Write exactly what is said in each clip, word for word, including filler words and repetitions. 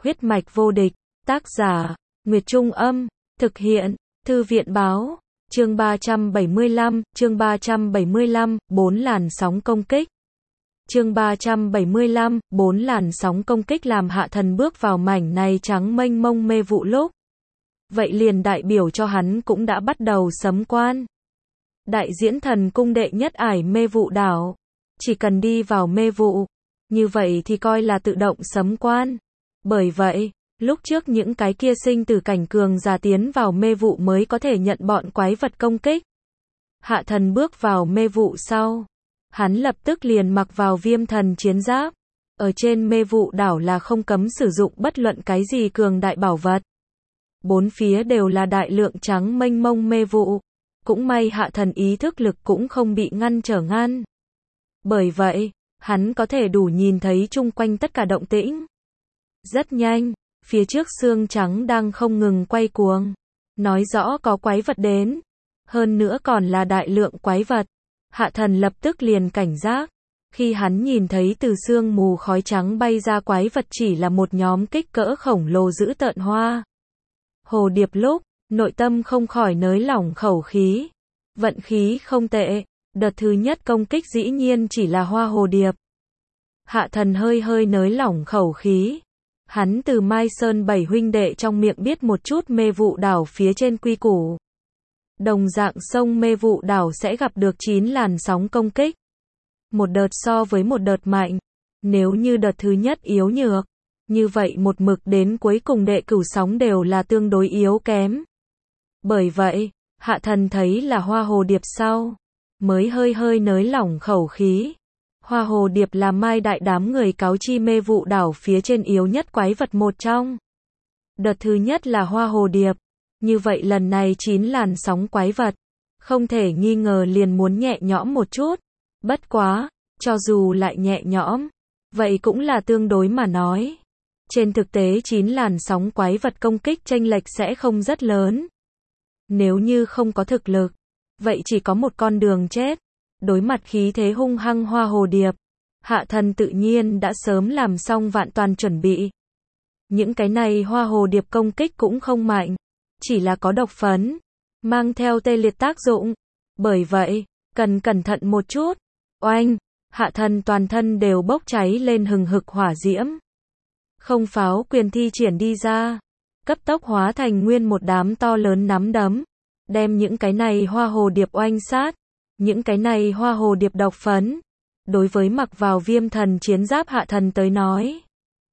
Huyết mạch vô địch, tác giả, Nguyệt Trung Âm, thực hiện, Thư viện Báo, chương ba trăm bảy mươi lăm, chương ba trăm bảy mươi lăm, bốn làn sóng công kích. Chương ba trăm bảy mươi lăm, bốn làn sóng công kích làm Hạ Thần bước vào mảnh này trắng mênh mông mê vụ lúc. Vậy liền đại biểu cho hắn cũng đã bắt đầu sấm quan. Đại diễn thần cung đệ nhất ải mê vụ đảo. Chỉ cần đi vào mê vụ, như vậy thì coi là tự động sấm quan. Bởi vậy, lúc trước những cái kia sinh từ cảnh cường giả tiến vào mê vụ mới có thể nhận bọn quái vật công kích. Hạ Thần bước vào mê vụ sau, hắn lập tức liền mặc vào viêm thần chiến giáp. Ở trên mê vụ đảo là không cấm sử dụng bất luận cái gì cường đại bảo vật. Bốn phía đều là đại lượng trắng mênh mông mê vụ. Cũng may Hạ Thần ý thức lực cũng không bị ngăn trở ngăn. Bởi vậy, hắn có thể đủ nhìn thấy chung quanh tất cả động tĩnh. Rất nhanh, phía trước xương trắng đang không ngừng quay cuồng. Nói rõ có quái vật đến. Hơn nữa còn là đại lượng quái vật. Hạ Thần lập tức liền cảnh giác. Khi hắn nhìn thấy từ sương mù khói trắng bay ra quái vật chỉ là một nhóm kích cỡ khổng lồ dữ tợn hoa hồ điệp lúc, nội tâm không khỏi nới lỏng khẩu khí. Vận khí không tệ, đợt thứ nhất công kích dĩ nhiên chỉ là hoa hồ điệp. Hạ Thần hơi hơi nới lỏng khẩu khí. Hắn từ Mai Sơn bảy huynh đệ trong miệng biết một chút mê vụ đảo phía trên quy củ. Đồng dạng sông mê vụ đảo sẽ gặp được chín làn sóng công kích. Một đợt so với một đợt mạnh. Nếu như đợt thứ nhất yếu nhược, như vậy một mực đến cuối cùng đệ cửu sóng đều là tương đối yếu kém. Bởi vậy, Hạ Thần thấy là hoa hồ điệp sau, mới hơi hơi nới lỏng khẩu khí. Hoa hồ điệp là Mai đại đám người cáo chi mê vụ đảo phía trên yếu nhất quái vật một trong. Đợt thứ nhất là hoa hồ điệp. Như vậy lần này chín làn sóng quái vật, không thể nghi ngờ liền muốn nhẹ nhõm một chút. Bất quá, cho dù lại nhẹ nhõm, vậy cũng là tương đối mà nói. Trên thực tế chín làn sóng quái vật công kích chênh lệch sẽ không rất lớn. Nếu như không có thực lực, vậy chỉ có một con đường chết. Đối mặt khí thế hung hăng hoa hồ điệp, Hạ Thần tự nhiên đã sớm làm xong vạn toàn chuẩn bị. Những cái này hoa hồ điệp công kích cũng không mạnh, chỉ là có độc phấn, mang theo tê liệt tác dụng. Bởi vậy, cần cẩn thận một chút. Oanh, Hạ Thần toàn thân đều bốc cháy lên hừng hực hỏa diễm. Không pháo quyền thi triển đi ra, cấp tốc hóa thành nguyên một đám to lớn nắm đấm, đem những cái này hoa hồ điệp oanh sát. Những cái này hoa hồ điệp độc phấn, đối với mặc vào viêm thần chiến giáp Hạ Thần tới nói,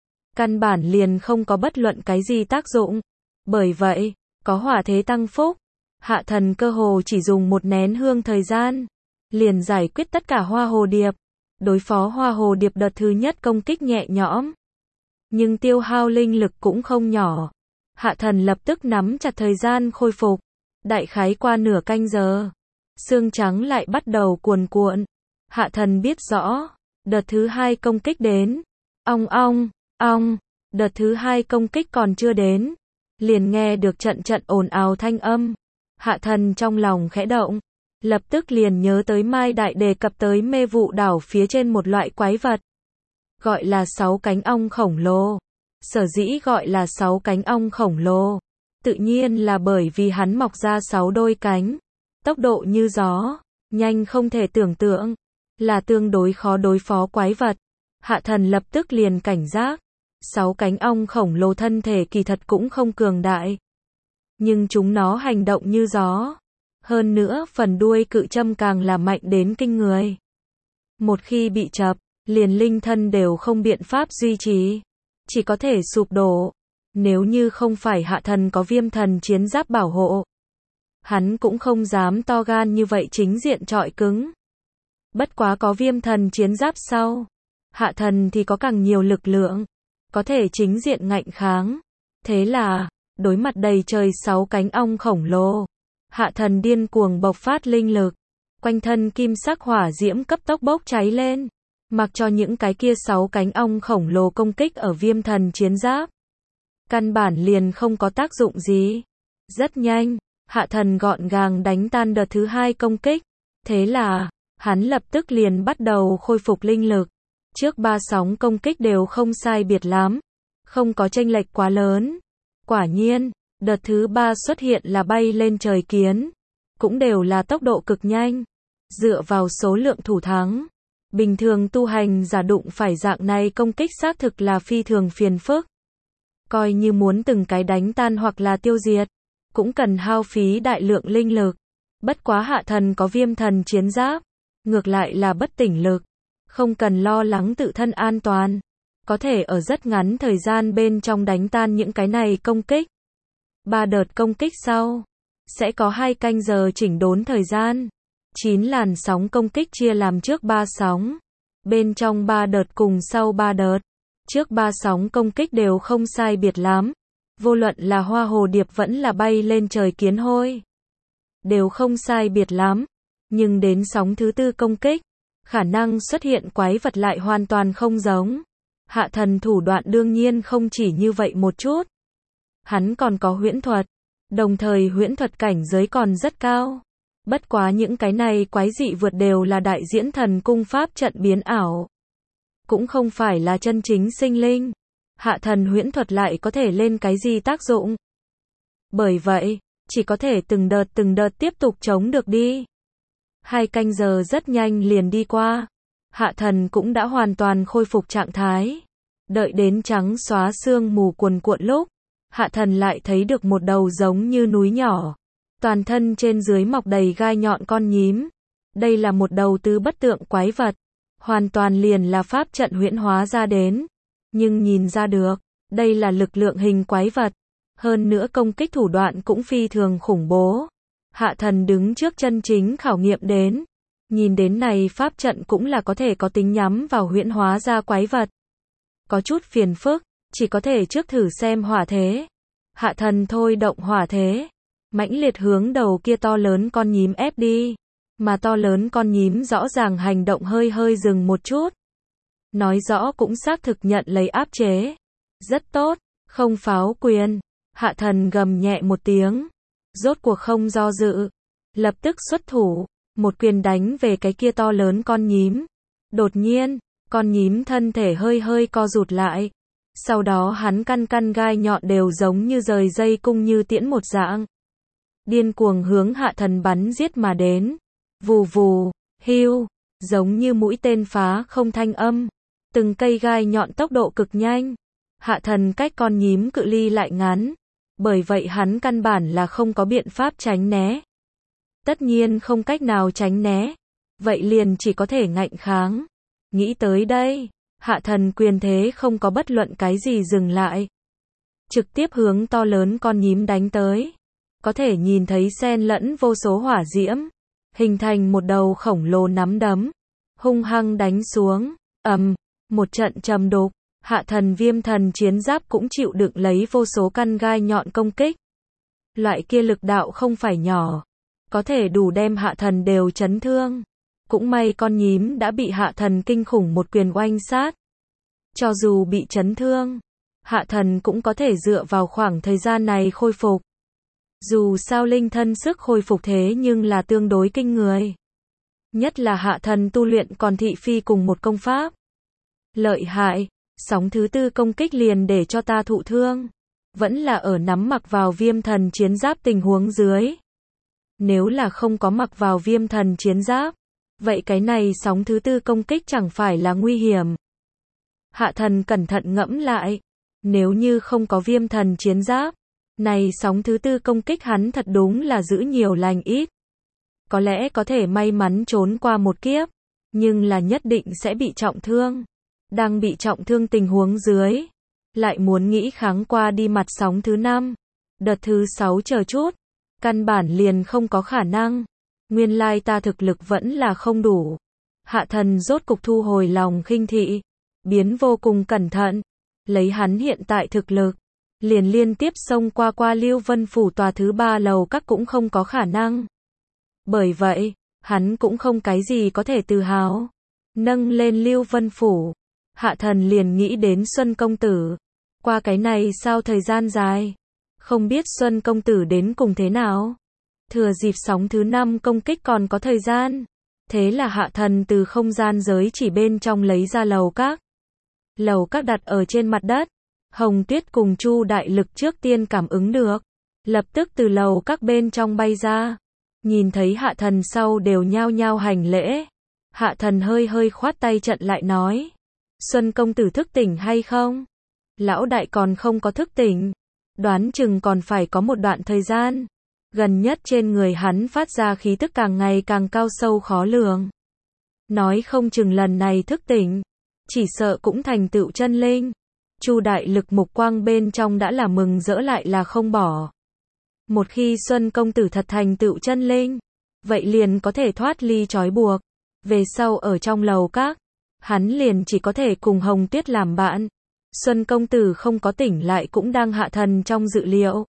căn bản liền không có bất luận cái gì tác dụng. Bởi vậy, có hỏa thế tăng phúc, Hạ Thần cơ hồ chỉ dùng một nén hương thời gian, liền giải quyết tất cả hoa hồ điệp. Đối phó hoa hồ điệp đợt thứ nhất công kích nhẹ nhõm, nhưng tiêu hao linh lực cũng không nhỏ. Hạ Thần lập tức nắm chặt thời gian khôi phục. Đại khái qua nửa canh giờ, xương trắng lại bắt đầu cuồn cuộn. Hạ Thần biết rõ, đợt thứ hai công kích đến. Ong ong, ong, đợt thứ hai công kích còn chưa đến, liền nghe được trận trận ồn ào thanh âm. Hạ Thần trong lòng khẽ động, lập tức liền nhớ tới Mai đại đề cập tới mê vụ đảo phía trên một loại quái vật, gọi là sáu cánh ong khổng lồ. Sở dĩ gọi là sáu cánh ong khổng lồ, tự nhiên là bởi vì hắn mọc ra sáu đôi cánh, tốc độ như gió, nhanh không thể tưởng tượng, là tương đối khó đối phó quái vật. Hạ Thần lập tức liền cảnh giác. Sáu cánh ong khổng lồ thân thể kỳ thật cũng không cường đại, nhưng chúng nó hành động như gió. Hơn nữa phần đuôi cự châm càng là mạnh đến kinh người. Một khi bị chập, liền linh thân đều không biện pháp duy trì, chỉ có thể sụp đổ. Nếu như không phải Hạ Thần có viêm thần chiến giáp bảo hộ, hắn cũng không dám to gan như vậy chính diện chọi cứng. Bất quá có viêm thần chiến giáp sau, Hạ Thần thì có càng nhiều lực lượng, có thể chính diện ngạnh kháng. Thế là, đối mặt đầy trời sáu cánh ong khổng lồ, Hạ Thần điên cuồng bộc phát linh lực, quanh thân kim sắc hỏa diễm cấp tốc bốc cháy lên, mặc cho những cái kia sáu cánh ong khổng lồ công kích ở viêm thần chiến giáp, căn bản liền không có tác dụng gì. Rất nhanh, Hạ Thần gọn gàng đánh tan đợt thứ hai công kích. Thế là, hắn lập tức liền bắt đầu khôi phục linh lực. Trước ba sóng công kích đều không sai biệt lắm, không có chênh lệch quá lớn. Quả nhiên, đợt thứ ba xuất hiện là bay lên trời kiến, cũng đều là tốc độ cực nhanh. Dựa vào số lượng thủ thắng, bình thường tu hành giả đụng phải dạng này công kích xác thực là phi thường phiền phức. Coi như muốn từng cái đánh tan hoặc là tiêu diệt, cũng cần hao phí đại lượng linh lực. Bất quá Hạ Thần có Viêm Thần chiến giáp, ngược lại là bất tỉnh lực, không cần lo lắng tự thân an toàn, có thể ở rất ngắn thời gian bên trong đánh tan những cái này công kích. Ba đợt công kích sau, sẽ có hai canh giờ chỉnh đốn thời gian. Chín làn sóng công kích chia làm trước ba sóng, bên trong ba đợt cùng sau ba đợt. Trước ba sóng công kích đều không sai biệt lắm, vô luận là hoa hồ điệp vẫn là bay lên trời kiến hôi, đều không sai biệt lắm. Nhưng đến sóng thứ tư công kích, khả năng xuất hiện quái vật lại hoàn toàn không giống. Hạ Thần thủ đoạn đương nhiên không chỉ như vậy một chút. Hắn còn có huyễn thuật, đồng thời huyễn thuật cảnh giới còn rất cao. Bất quá những cái này quái dị vượt đều là đại diễn thần cung pháp trận biến ảo, cũng không phải là chân chính sinh linh. Hạ Thần huyễn thuật lại có thể lên cái gì tác dụng? Bởi vậy, chỉ có thể từng đợt từng đợt tiếp tục chống được đi. Hai canh giờ rất nhanh liền đi qua. Hạ Thần cũng đã hoàn toàn khôi phục trạng thái. Đợi đến trắng xóa sương mù cuồn cuộn lúc, Hạ Thần lại thấy được một đầu giống như núi nhỏ, toàn thân trên dưới mọc đầy gai nhọn con nhím. Đây là một đầu tứ bất tượng quái vật, hoàn toàn liền là pháp trận huyễn hóa ra đến. Nhưng nhìn ra được, đây là lực lượng hình quái vật, hơn nữa công kích thủ đoạn cũng phi thường khủng bố. Hạ Thần đứng trước chân chính khảo nghiệm đến, nhìn đến này pháp trận cũng là có thể có tính nhắm vào huyễn hóa ra quái vật. Có chút phiền phức, chỉ có thể trước thử xem hỏa thế. Hạ Thần thôi động hỏa thế, mãnh liệt hướng đầu kia to lớn con nhím ép đi, mà to lớn con nhím rõ ràng hành động hơi hơi dừng một chút. Nói rõ cũng xác thực nhận lấy áp chế. Rất tốt, không pháo quyền. Hạ Thần gầm nhẹ một tiếng, rốt cuộc không do dự, lập tức xuất thủ, một quyền đánh về cái kia to lớn con nhím. Đột nhiên, con nhím thân thể hơi hơi co rụt lại, sau đó hắn căn căn gai nhọn đều giống như rời dây cung như tiễn một dạng, điên cuồng hướng Hạ Thần bắn giết mà đến. Vù vù, hiu, giống như mũi tên phá không thanh âm, từng cây gai nhọn tốc độ cực nhanh. Hạ Thần cách con nhím cự ly lại ngắn, bởi vậy hắn căn bản là không có biện pháp tránh né. Tất nhiên không cách nào tránh né, vậy liền chỉ có thể ngạnh kháng. Nghĩ tới đây, Hạ Thần quyền thế không có bất luận cái gì dừng lại, trực tiếp hướng to lớn con nhím đánh tới. Có thể nhìn thấy xen lẫn vô số hỏa diễm, hình thành một đầu khổng lồ nắm đấm, hung hăng đánh xuống. Ầm, một trận trầm đục. Hạ Thần Viêm Thần chiến giáp cũng chịu đựng lấy vô số căn gai nhọn công kích. Loại kia lực đạo không phải nhỏ, có thể đủ đem Hạ Thần đều chấn thương. Cũng may con nhím đã bị Hạ Thần kinh khủng một quyền oanh sát. Cho dù bị chấn thương, Hạ Thần cũng có thể dựa vào khoảng thời gian này khôi phục. Dù sao linh thân sức khôi phục thế nhưng là tương đối kinh người. Nhất là Hạ Thần tu luyện còn thị phi cùng một công pháp. Lợi hại, sóng thứ tư công kích liền để cho ta thụ thương. Vẫn là ở nắm mặc vào Viêm Thần chiến giáp tình huống dưới. Nếu là không có mặc vào Viêm Thần chiến giáp, vậy cái này sóng thứ tư công kích chẳng phải là nguy hiểm. Hạ Thần cẩn thận ngẫm lại, nếu như không có Viêm Thần chiến giáp, này sóng thứ tư công kích hắn thật đúng là giữ nhiều lành ít. Có lẽ có thể may mắn trốn qua một kiếp, nhưng là nhất định sẽ bị trọng thương. Đang bị trọng thương tình huống dưới, lại muốn nghĩ kháng qua đi mặt sóng thứ năm, đợt thứ sáu chờ chút, căn bản liền không có khả năng. Nguyên lai ta thực lực vẫn là không đủ. Hạ Thần rốt cục thu hồi lòng khinh thị, biến vô cùng cẩn thận, lấy hắn hiện tại thực lực, liền liên tiếp xông qua qua Lưu Vân Phủ tòa thứ ba lầu các cũng không có khả năng. Bởi vậy, hắn cũng không cái gì có thể tự hào. Nâng lên Lưu Vân Phủ, Hạ Thần liền nghĩ đến Xuân Công Tử. Qua cái này sao thời gian dài, không biết Xuân Công Tử đến cùng thế nào. Thừa dịp sóng thứ năm công kích còn có thời gian, thế là Hạ Thần từ không gian giới chỉ bên trong lấy ra lầu các. Lầu các đặt ở trên mặt đất, Hồng Tuyết cùng Chu Đại Lực trước tiên cảm ứng được, lập tức từ lầu các bên trong bay ra, nhìn thấy Hạ Thần sau đều nhao nhao hành lễ. Hạ Thần hơi hơi khoát tay trận lại nói, Xuân công tử thức tỉnh hay không? Lão đại còn không có thức tỉnh, đoán chừng còn phải có một đoạn thời gian. Gần nhất trên người hắn phát ra khí tức càng ngày càng cao sâu khó lường. Nói không chừng lần này thức tỉnh, chỉ sợ cũng thành tựu chân linh. Chu Đại Lực mục quang bên trong đã là mừng rỡ lại là không bỏ. Một khi Xuân công tử thật thành tựu chân linh, vậy liền có thể thoát ly trói buộc. Về sau ở trong lầu các, hắn liền chỉ có thể cùng Hồng Tuyết làm bạn. Xuân công tử không có tỉnh lại cũng đang Hạ Thần trong dự liệu.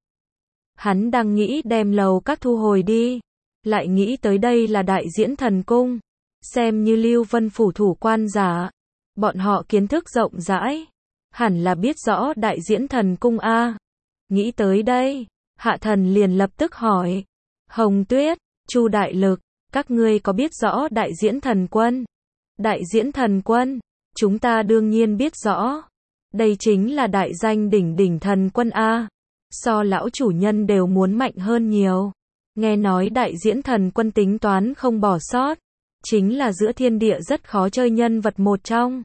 Hắn đang nghĩ đem lầu các thu hồi đi, lại nghĩ tới đây là Đại Diễn Thần Cung, xem như Lưu Vân phủ thủ quan giả, bọn họ kiến thức rộng rãi, hẳn là biết rõ Đại Diễn Thần Cung a. Nghĩ tới đây, Hạ Thần liền lập tức hỏi, Hồng Tuyết, Chu Đại Lực, các ngươi có biết rõ Đại Diễn Thần Quân? Đại Diễn Thần Quân, chúng ta đương nhiên biết rõ. Đây chính là đại danh đỉnh đỉnh thần quân a. So lão chủ nhân đều muốn mạnh hơn nhiều. Nghe nói Đại Diễn Thần Quân tính toán không bỏ sót, chính là giữa thiên địa rất khó chơi nhân vật một trong.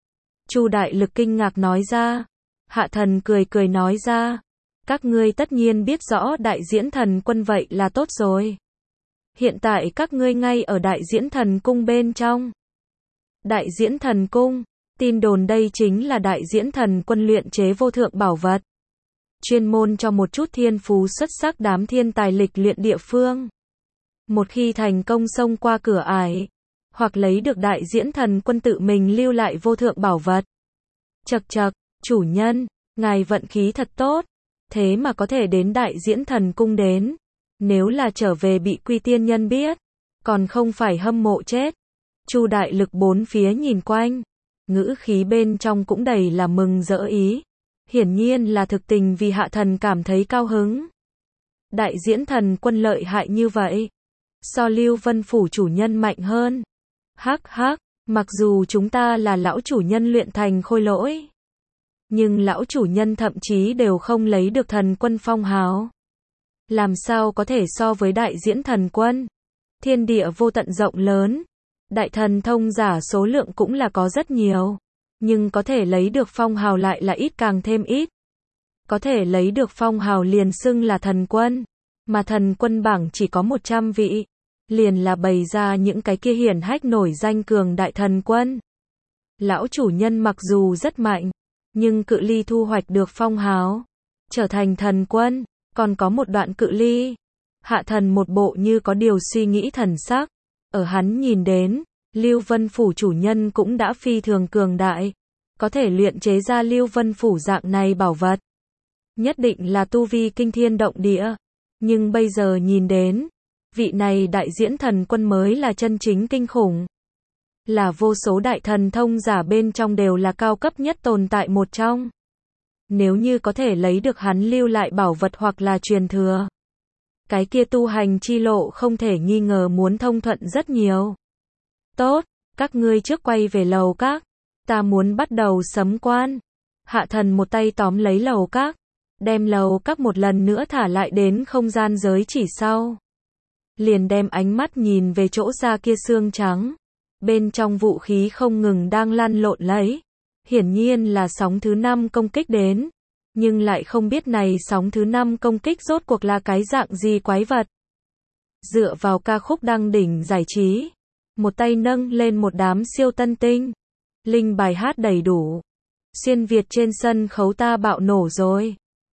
Chu Đại Lực kinh ngạc nói ra. Hạ Thần cười cười nói ra, các ngươi tất nhiên biết rõ Đại Diễn Thần Quân vậy là tốt rồi. Hiện tại các ngươi ngay ở Đại Diễn Thần Cung bên trong. Đại Diễn Thần Cung, tin đồn đây chính là Đại Diễn Thần Quân luyện chế vô thượng bảo vật, chuyên môn cho một chút thiên phú xuất sắc đám thiên tài lịch luyện địa phương. Một khi thành công xông qua cửa ải, hoặc lấy được Đại Diễn Thần Quân tự mình lưu lại vô thượng bảo vật. Chậc chậc, chủ nhân, ngài vận khí thật tốt, thế mà có thể đến Đại Diễn Thần Cung đến. Nếu là trở về bị Quy Tiên Nhân biết, còn không phải hâm mộ chết. Chu Đại Lực bốn phía nhìn quanh, ngữ khí bên trong cũng đầy là mừng rỡ ý. Hiển nhiên là thực tình vì Hạ Thần cảm thấy cao hứng. Đại Diễn Thần Quân lợi hại như vậy, so Lưu Vân phủ chủ nhân mạnh hơn. Hắc hắc, mặc dù chúng ta là lão chủ nhân luyện thành khôi lỗi, nhưng lão chủ nhân thậm chí đều không lấy được thần quân phong hào. Làm sao có thể so với Đại Diễn Thần Quân? Thiên địa vô tận rộng lớn, đại thần thông giả số lượng cũng là có rất nhiều, nhưng có thể lấy được phong hào lại là ít càng thêm ít. Có thể lấy được phong hào liền xưng là thần quân, mà thần quân bảng chỉ có một trăm vị, liền là bày ra những cái kia hiển hách nổi danh cường đại thần quân. Lão chủ nhân mặc dù rất mạnh, nhưng cự ly thu hoạch được phong hào, trở thành thần quân, còn có một đoạn cự ly. Hạ Thần một bộ như có điều suy nghĩ thần sắc, ở hắn nhìn đến, Lưu Vân phủ chủ nhân cũng đã phi thường cường đại, có thể luyện chế ra Lưu Vân phủ dạng này bảo vật. Nhất định là tu vi kinh thiên động địa, nhưng bây giờ nhìn đến, vị này Đại Diễn Thần Quân mới là chân chính kinh khủng. Là vô số đại thần thông giả bên trong đều là cao cấp nhất tồn tại một trong. Nếu như có thể lấy được hắn lưu lại bảo vật hoặc là truyền thừa, cái kia tu hành chi lộ không thể nghi ngờ muốn thông thuận rất nhiều. Tốt, các ngươi trước quay về lầu các, ta muốn bắt đầu sấm quan. Hạ Thần một tay tóm lấy lầu các, đem lầu các một lần nữa thả lại đến không gian giới chỉ sau. Liền đem ánh mắt nhìn về chỗ xa kia xương trắng, bên trong vũ khí không ngừng đang lăn lộn lấy. Hiển nhiên là sóng thứ năm công kích đến, nhưng lại không biết này sóng thứ năm công kích rốt cuộc là cái dạng gì quái vật. Dựa vào ca khúc đăng đỉnh giải trí, một tay nâng lên một đám siêu tân tinh, linh bài hát đầy đủ. Xuyên Việt trên sân khấu ta bạo nổ rồi.